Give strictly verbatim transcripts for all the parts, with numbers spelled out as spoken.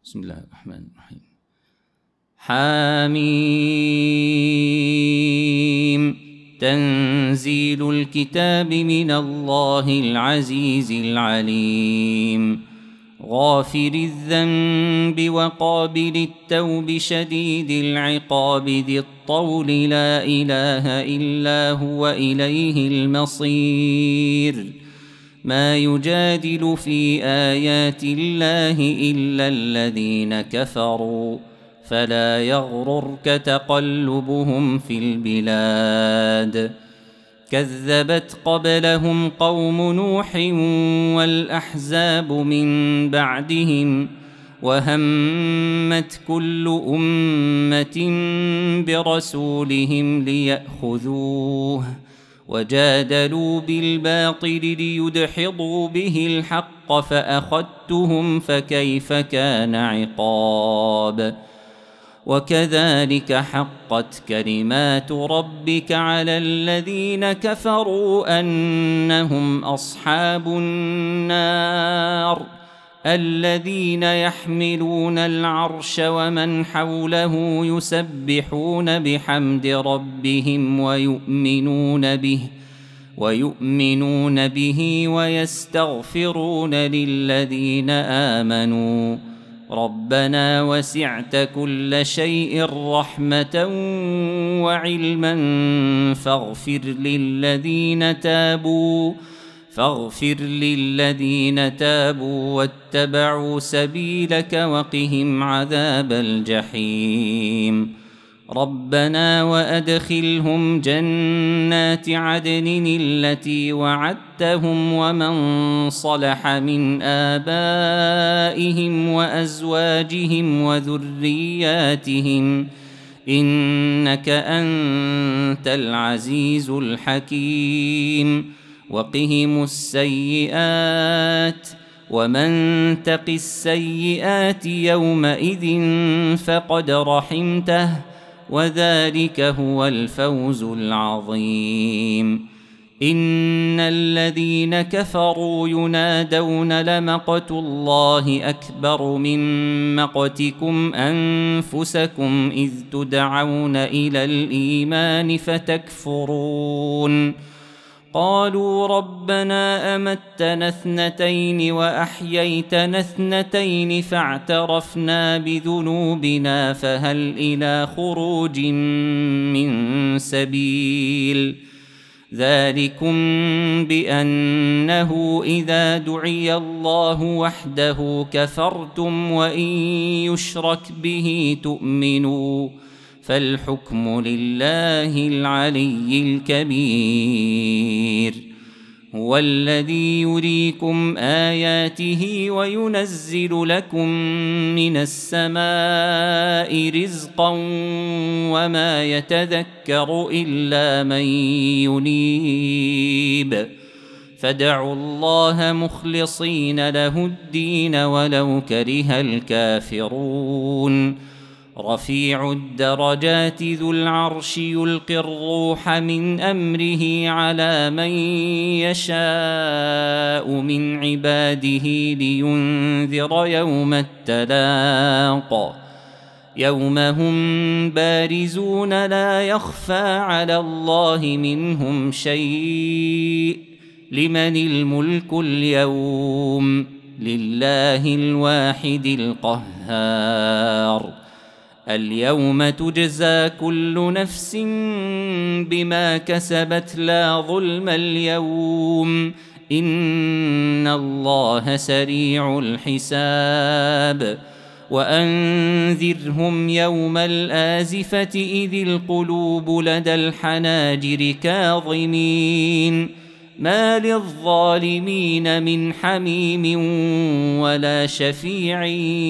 بسم الله الرحمن الرحيم. حاميم. تنزيل الكتاب من الله العزيز العليم. غافر الذنب وقابل التوب شديد العقاب ذي الطول لا إله إلا هو إليه المصير. ما يجادل في آيات الله إلا الذين كفروا فلا يغررك تقلبهم في البلاد. كذبت قبلهم قوم نوح والأحزاب من بعدهم وهمت كل أمة برسولهم ليأخذوه وجادلوا بالباطل ليدحضوا به الحق فأخذتهم فكيف كان عقاب. وكذلك حقت كلمات ربك على الذين كفروا أنهم أصحاب النار الذين يحملون العرش ومن حوله يسبحون بحمد ربهم ويؤمنون به ويؤمنون به ويستغفرون للذين آمنوا ربنا وسعت كل شيء رحمة وعلما فاغفر للذين تابوا فاغفر للذين تابوا واتبعوا سبيلك وقهم عذاب الجحيم. ربنا وأدخلهم جنات عدن التي وعدتهم ومن صلح من آبائهم وأزواجهم وذرياتهم إنك أنت العزيز الحكيم. وقهم السيئات ومن تق السيئات يومئذ فقد رحمته وذلك هو الفوز العظيم. إن الذين كفروا ينادون لمقت الله أكبر من مقتكم أنفسكم إذ تدعون إلى الإيمان فتكفرون. قالوا ربنا أمتنا اثنتين وأحييتنا اثنتين فاعترفنا بذنوبنا فهل إلى خروج من سبيل. ذلكم بأنه إذا دعي الله وحده كفرتم وإن يشرك به تؤمنوا فالحكم لله العلي الكبير. هو الذي يريكم آياته وينزل لكم من السماء رزقا وما يتذكر إلا من ينيب فادعوا الله مخلصين له الدين ولو كره الكافرون. رفيع الدرجات ذو العرش يلقي الروح من أمره على من يشاء من عباده لينذر يوم التلاق يوم هم بارزون لا يخفى على الله منهم شيء. لمن الملك اليوم لله الواحد القهار. اليوم تجزى كل نفس بما كسبت لا ظلم اليوم إن الله سريع الحساب. وأنذرهم يوم الآزفة إذ القلوب لدى الحناجر كاظمين ما للظالمين من حميم ولا شفيع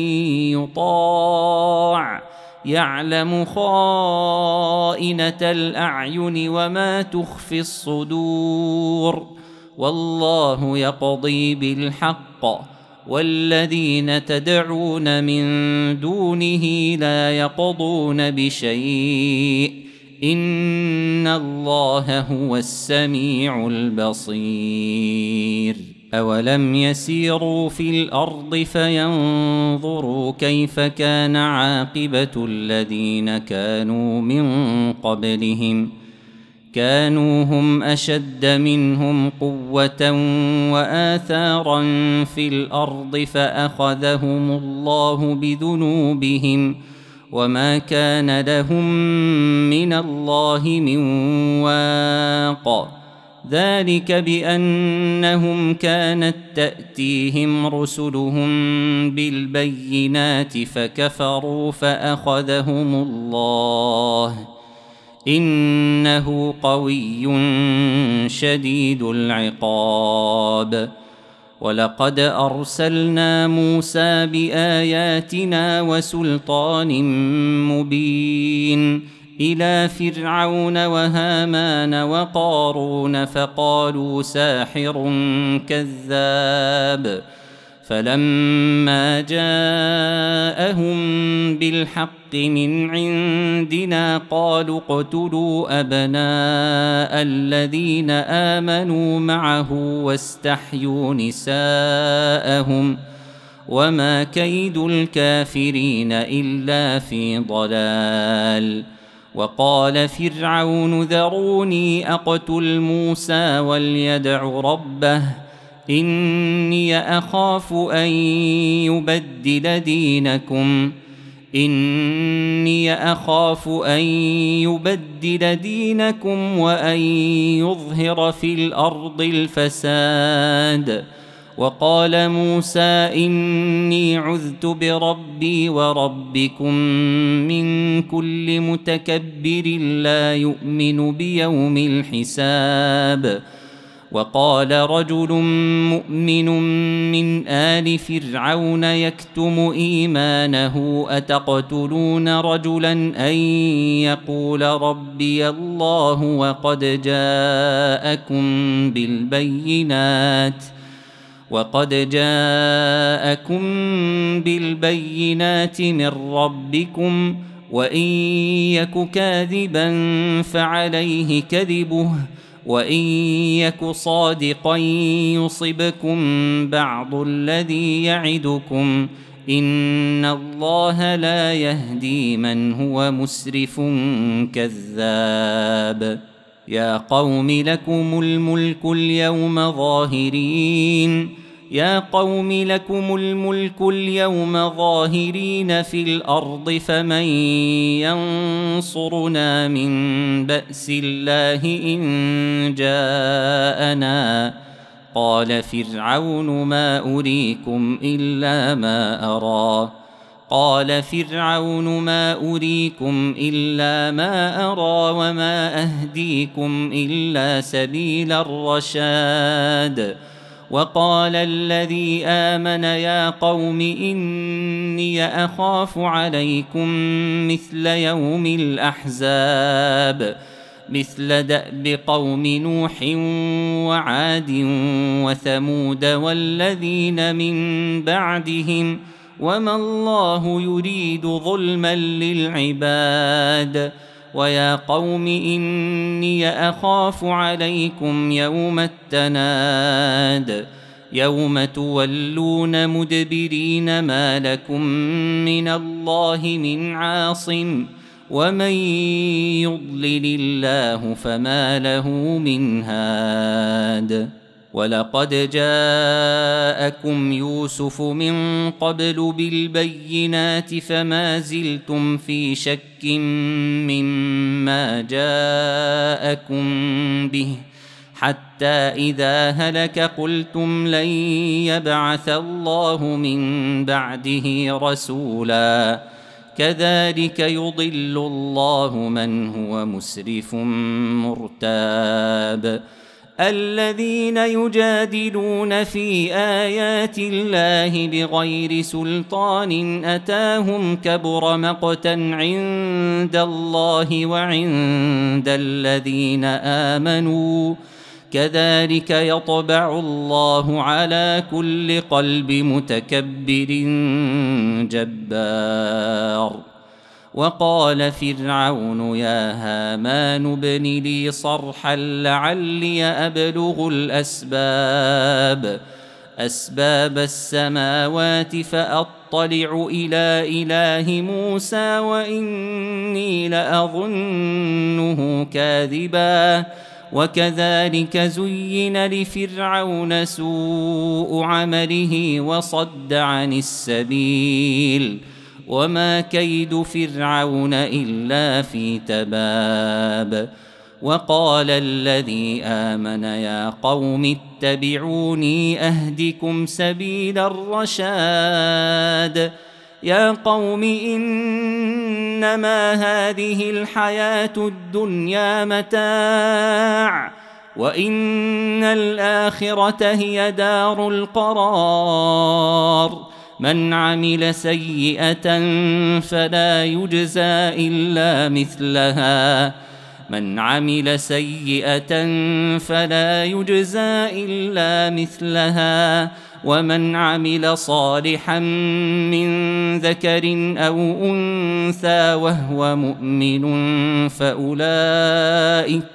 يطاع يعلم خائنة الأعين وما تخفي الصدور. والله يقضي بالحق والذين تدعون من دونه لا يقضون بشيء إن الله هو السميع البصير. أولم يسيروا في الأرض فينظروا كيف كان عاقبة الذين كانوا من قبلهم كانوا هم أشد منهم قوة وآثارا في الأرض فأخذهم الله بذنوبهم وما كان لهم من الله من واق ذلك بأنهم كانت تأتيهم رسلهم بالبينات فكفروا فأخذهم الله إنه قوي شديد العقاب ولقد أرسلنا موسى بآياتنا وسلطان مبين إلى فرعون وهامان وقارون فقالوا ساحر كذاب فلما جاءهم بالحق من عندنا قالوا اقتلوا أبناء الذين آمنوا معه واستحيوا نساءهم وما كيد الكافرين إلا في ضلال وقال فرعون ذروني أقتل موسى وليدع ربه إني أخاف أن يبدل دينكم إني أخاف أن يبدل دينكم وأن يظهر في الأرض الفساد وقال موسى إني عذت بربي وربكم من كل متكبر لا يؤمن بيوم الحساب وقال رجل مؤمن من آل فرعون يكتم إيمانه أتقتلون رجلا أن يقول ربي الله وقد جاءكم بالبينات وقد جاءكم بالبينات من ربكم وإن يك كاذبا فعليه كذبه وإن يك صادقا يصبكم بعض الذي يعدكم إن الله لا يهدي من هو مسرف كذاب يا قوم لكم الملك اليوم ظاهرين يا قوم لكم الملك اليوم ظاهرين في الأرض فمن ينصرنا من بأس الله إن جاءنا قال فرعون ما أريكم إلا ما أرى قال فرعون ما أريكم إلا ما أرى وما أهديكم إلا سبيل الرشاد وقال الذي آمن يا قوم إني أخاف عليكم مثل يوم الأحزاب مثل دأب قوم نوح وعاد وثمود والذين من بعدهم وما الله يريد ظلما للعباد ويا قوم إني أخاف عليكم يوم التناد يوم تولون مدبرين ما لكم من الله من عاصم ومن يضلل الله فما له من هاد ولقد جاءكم يوسف من قبل بالبينات فما زلتم في شك مما جاءكم به حتى إذا هلك قلتم لن يبعث الله من بعده رسولا كذلك يضل الله من هو مسرف مرتاب الذين يجادلون في آيات الله بغير سلطان أتاهم كبر مقتا عند الله وعند الذين آمنوا كذلك يطبع الله على كل قلب متكبر جبار وقال فرعون يا هامان ابن لي صرحا لعلي أبلغ الأسباب أسباب السماوات فأطلع إلى إله موسى وإني لأظنه كاذبا وكذلك زين لفرعون سوء عمله وصد عن السبيل وما كيد فرعون إلا في تباب. وقال الذي آمن يا قوم اتبعوني أهدكم سبيل الرشاد. يا قوم إنما هذه الحياة الدنيا متاع وإن الآخرة هي دار القرار. من عمل سيئة فلا يجزى إلا مثلها من عمل سيئة فلا يجزى إلا مثلها ومن عمل صالحا من ذكر أو أنثى وهو مؤمن فأولئك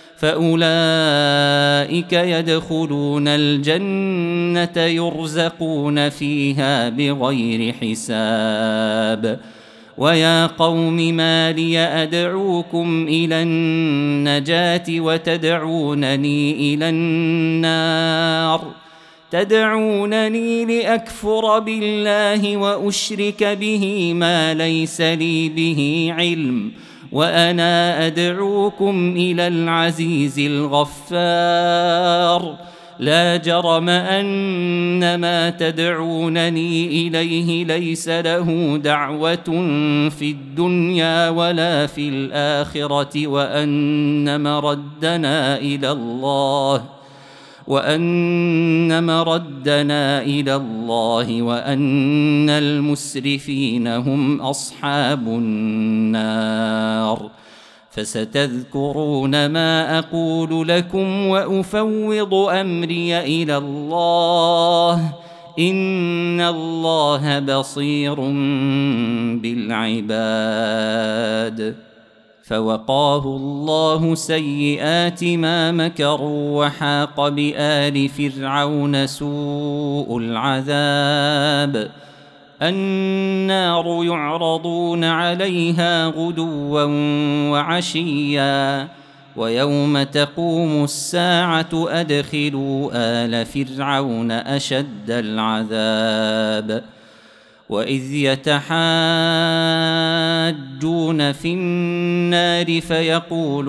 فأولئك يدخلون الجنة يرزقون فيها بغير حساب. ويا قوم ما لي أدعوكم إلى النجاة وتدعونني إلى النار تدعونني لأكفر بالله وأشرك به ما ليس لي به علم وأنا أدعوكم إلى العزيز الغفار. لا جرم أن ما تدعونني إليه ليس له دعوة في الدنيا ولا في الآخرة وأن مردنا إلى الله وأن مردنا إلى الله وأن المسرفين هم أصحاب النار. فستذكرون ما أقول لكم وأفوض أمري إلى الله إن الله بصير بالعباد. فوقاه الله سيئات ما مكروا وحاق بآل فرعون سوء العذاب. النار يعرضون عليها غدوا وعشيا ويوم تقوم الساعة أدخلوا آل فرعون أشد العذاب. وإذ يتحاجون في النار فيقول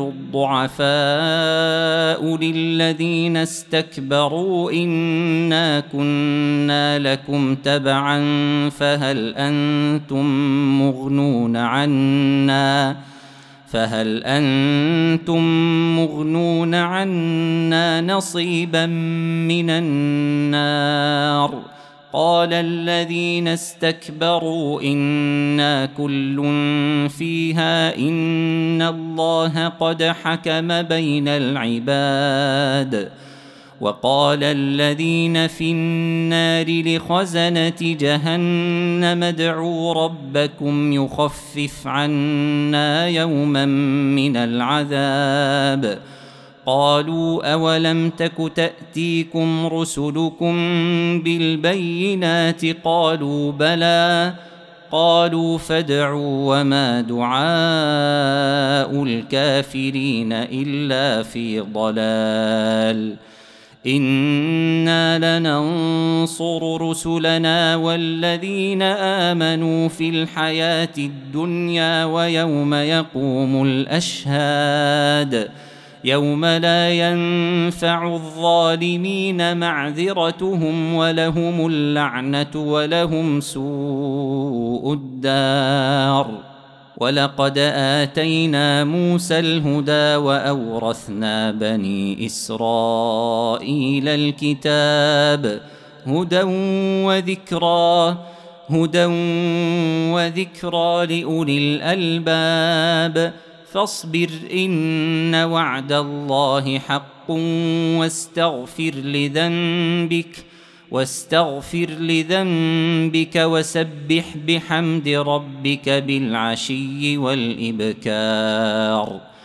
الضعفاء للذين استكبروا إنا كنا لكم تبعا فهل أنتم مغنون عنا فهل أنتم مغنون عنا نصيبا من النار. قال الذين استكبروا إنا كل فيها إن الله قد حكم بين العباد. وقال الذين في النار لخزنة جهنم ادعوا ربكم يخفف عنا يوما من العذاب. قالوا أولم تك تأتيكم رسلكم بالبينات قالوا بلى. قالوا فادعوا وما دعاء الكافرين إلا في ضلال. إنا لننصر رسلنا والذين آمنوا في الحياة الدنيا ويوم يقوم الأشهاد يوم لا ينفع الظالمين معذرتهم ولهم اللعنة ولهم سوء الدار. ولقد آتينا موسى الهدى وأورثنا بني إسرائيل الكتاب هدى وذكرى هدى وذكرى لأولي الألباب. فاصبر إن وعد الله حق واستغفر لذنبك واستغفر لذنبك وسبح بحمد ربك بالعشي والإبكار.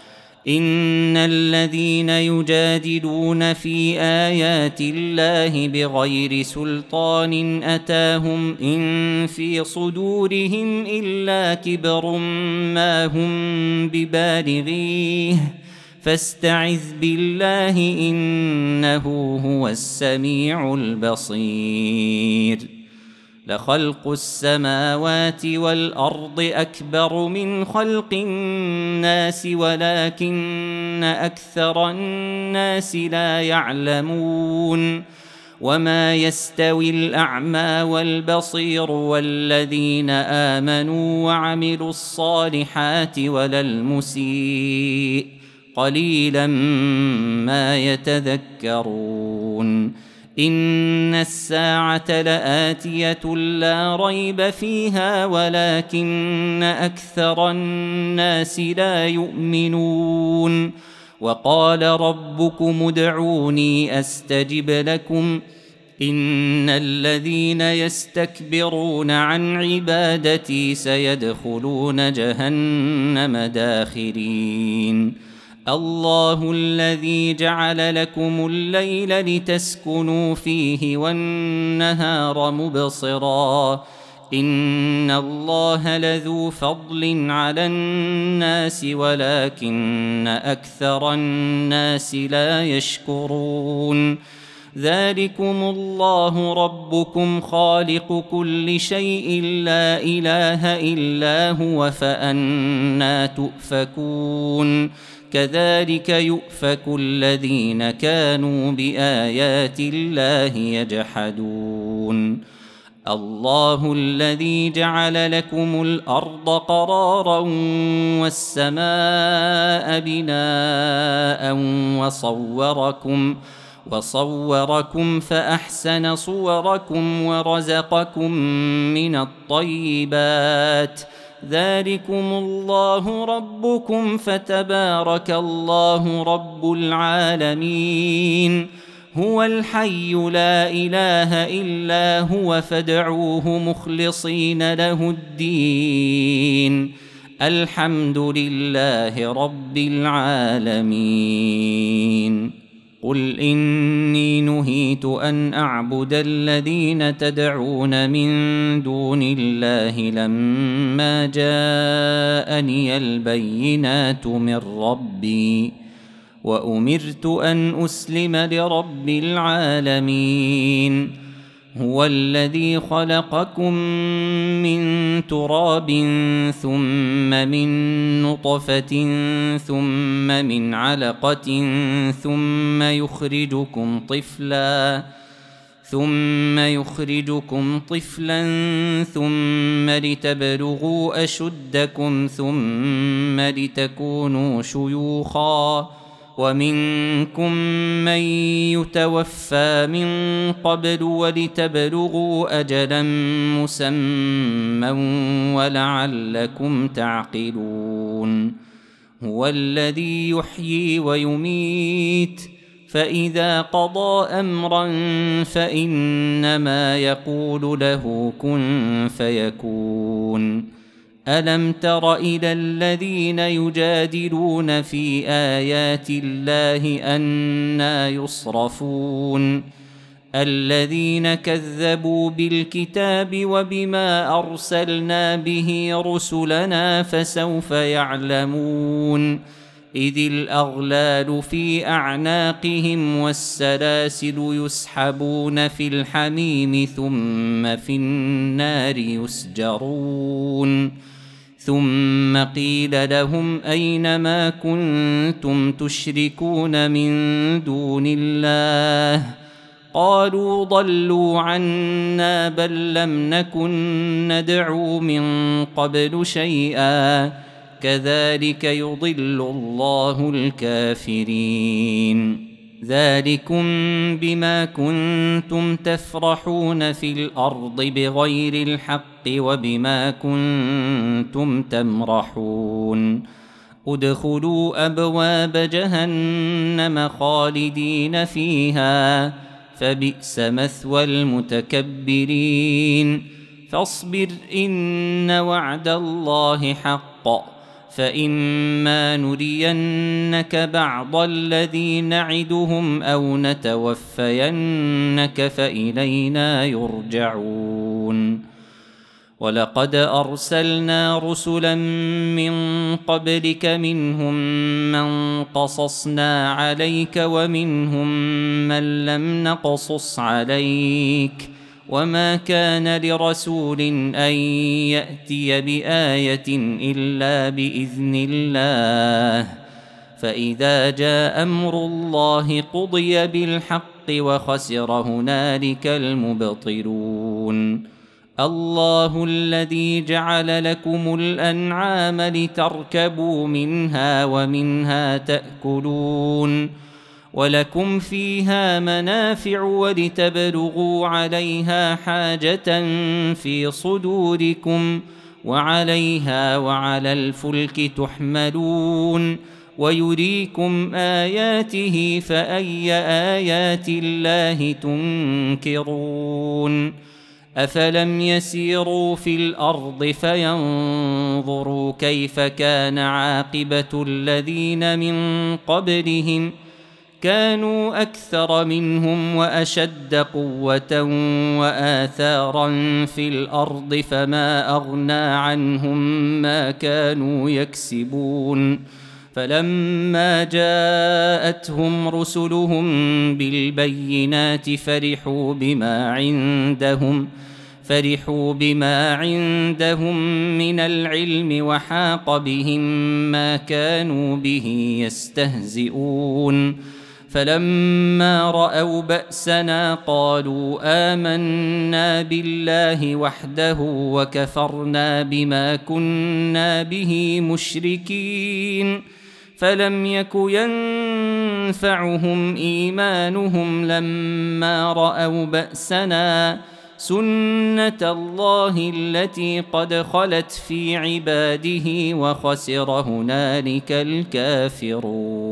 إن الذين يجادلون في آيات الله بغير سلطان أتاهم إن في صدورهم إلا كبر ما هم ببالغيه فاستعذ بالله إنه هو السميع البصير لخلق السماوات والأرض أكبر من خلق الناس ولكن أكثر الناس لا يعلمون وما يستوي الأعمى والبصير والذين آمنوا وعملوا الصالحات ولا المسيء قليلا ما يتذكرون إن الساعة لآتية لا ريب فيها ولكن أكثر الناس لا يؤمنون وقال ربكم ادعوني أستجب لكم إن الذين يستكبرون عن عبادتي سيدخلون جهنم داخرين الله الذي جعل لكم الليل لتسكنوا فيه والنهار مبصرا إن الله لذو فضل على الناس ولكن أكثر الناس لا يشكرون ذلكم الله ربكم خالق كل شيء لا إله إلا هو فأنى تؤفكون كذلك يؤفك الذين كانوا بآيات الله يجحدون الله الذي جعل لكم الأرض قرارا والسماء بناء وصوركم وصوركم فأحسن صوركم ورزقكم من الطيبات ذلكم الله ربكم فتبارك الله رب العالمين هو الحي لا إله إلا هو فادعوه مخلصين له الدين الحمد لله رب العالمين قل إني نهيت أن أعبد الذين تدعون من دون الله لما جاءني البينات من ربي وأمرت أن أسلم لرب العالمين هو الذي خلقكم من تراب ثم من نطفة ثم من علقة ثم يخرجكم طفلا ثم يخرجكم طفلا ثم لتبلغوا أشدكم ثم لتكونوا شيوخا ومنكم من يتوفى من قبل ولتبلغوا أجلا مسمى ولعلكم تعقلون هو الذي يحيي ويميت فإذا قضى أمرا فإنما يقول له كن فيكون ألم تر إلى الذين يجادلون في آيات الله أنى يصرفون الذين كذبوا بالكتاب وبما أرسلنا به رسلنا فسوف يعلمون إذ الأغلال في أعناقهم والسلاسل يسحبون في الحميم ثم في النار يسجرون ثم قيل لهم أين ما كنتم تشركون من دون الله قالوا ضلوا عنا بل لم نكن ندعو من قبل شيئا كذلك يضل الله الكافرين ذلكم بما كنتم تفرحون في الأرض بغير الحق وبما كنتم تمرحون ادخلوا أبواب جهنم خالدين فيها فبئس مثوى المتكبرين فاصبر إن وعد الله حق فإما نرينك بعض الذي نعدهم أو نتوفينك فإلينا يرجعون. ولقد أرسلنا رسلا من قبلك منهم من قصصنا عليك ومنهم من لم نقصص عليك، وما كان لرسول أن يأتي بآية إلا بإذن الله، فإذا جاء أمر الله قضي بالحق وخسر هنالك المبطلون. الله الذي جعل لكم الأنعام لتركبوا منها ومنها تأكلون، ولكم فيها منافع ولتبلغوا عليها حاجة في صدوركم، وعليها وعلى الفلك تحملون، ويريكم آياته فأي آيات الله تنكرون. أفلم يسيروا في الأرض فينظروا كيف كان عاقبة الذين من قبلهم، كانوا أكثر منهم وأشد قوة وآثارا في الأرض فما أغنى عنهم ما كانوا يكسبون. فلما جاءتهم رسلهم بالبينات فرحوا بما عندهم فرحوا بما عندهم من العلم وحاق بهم ما كانوا به يستهزئون. فلما رأوا بأسنا قالوا آمنا بالله وحده وكفرنا بما كنا به مشركين. فلم يك ينفعهم إيمانهم لما رأوا بأسنا، سنة الله التي قد خلت في عباده وخسر هنالك الكافرون.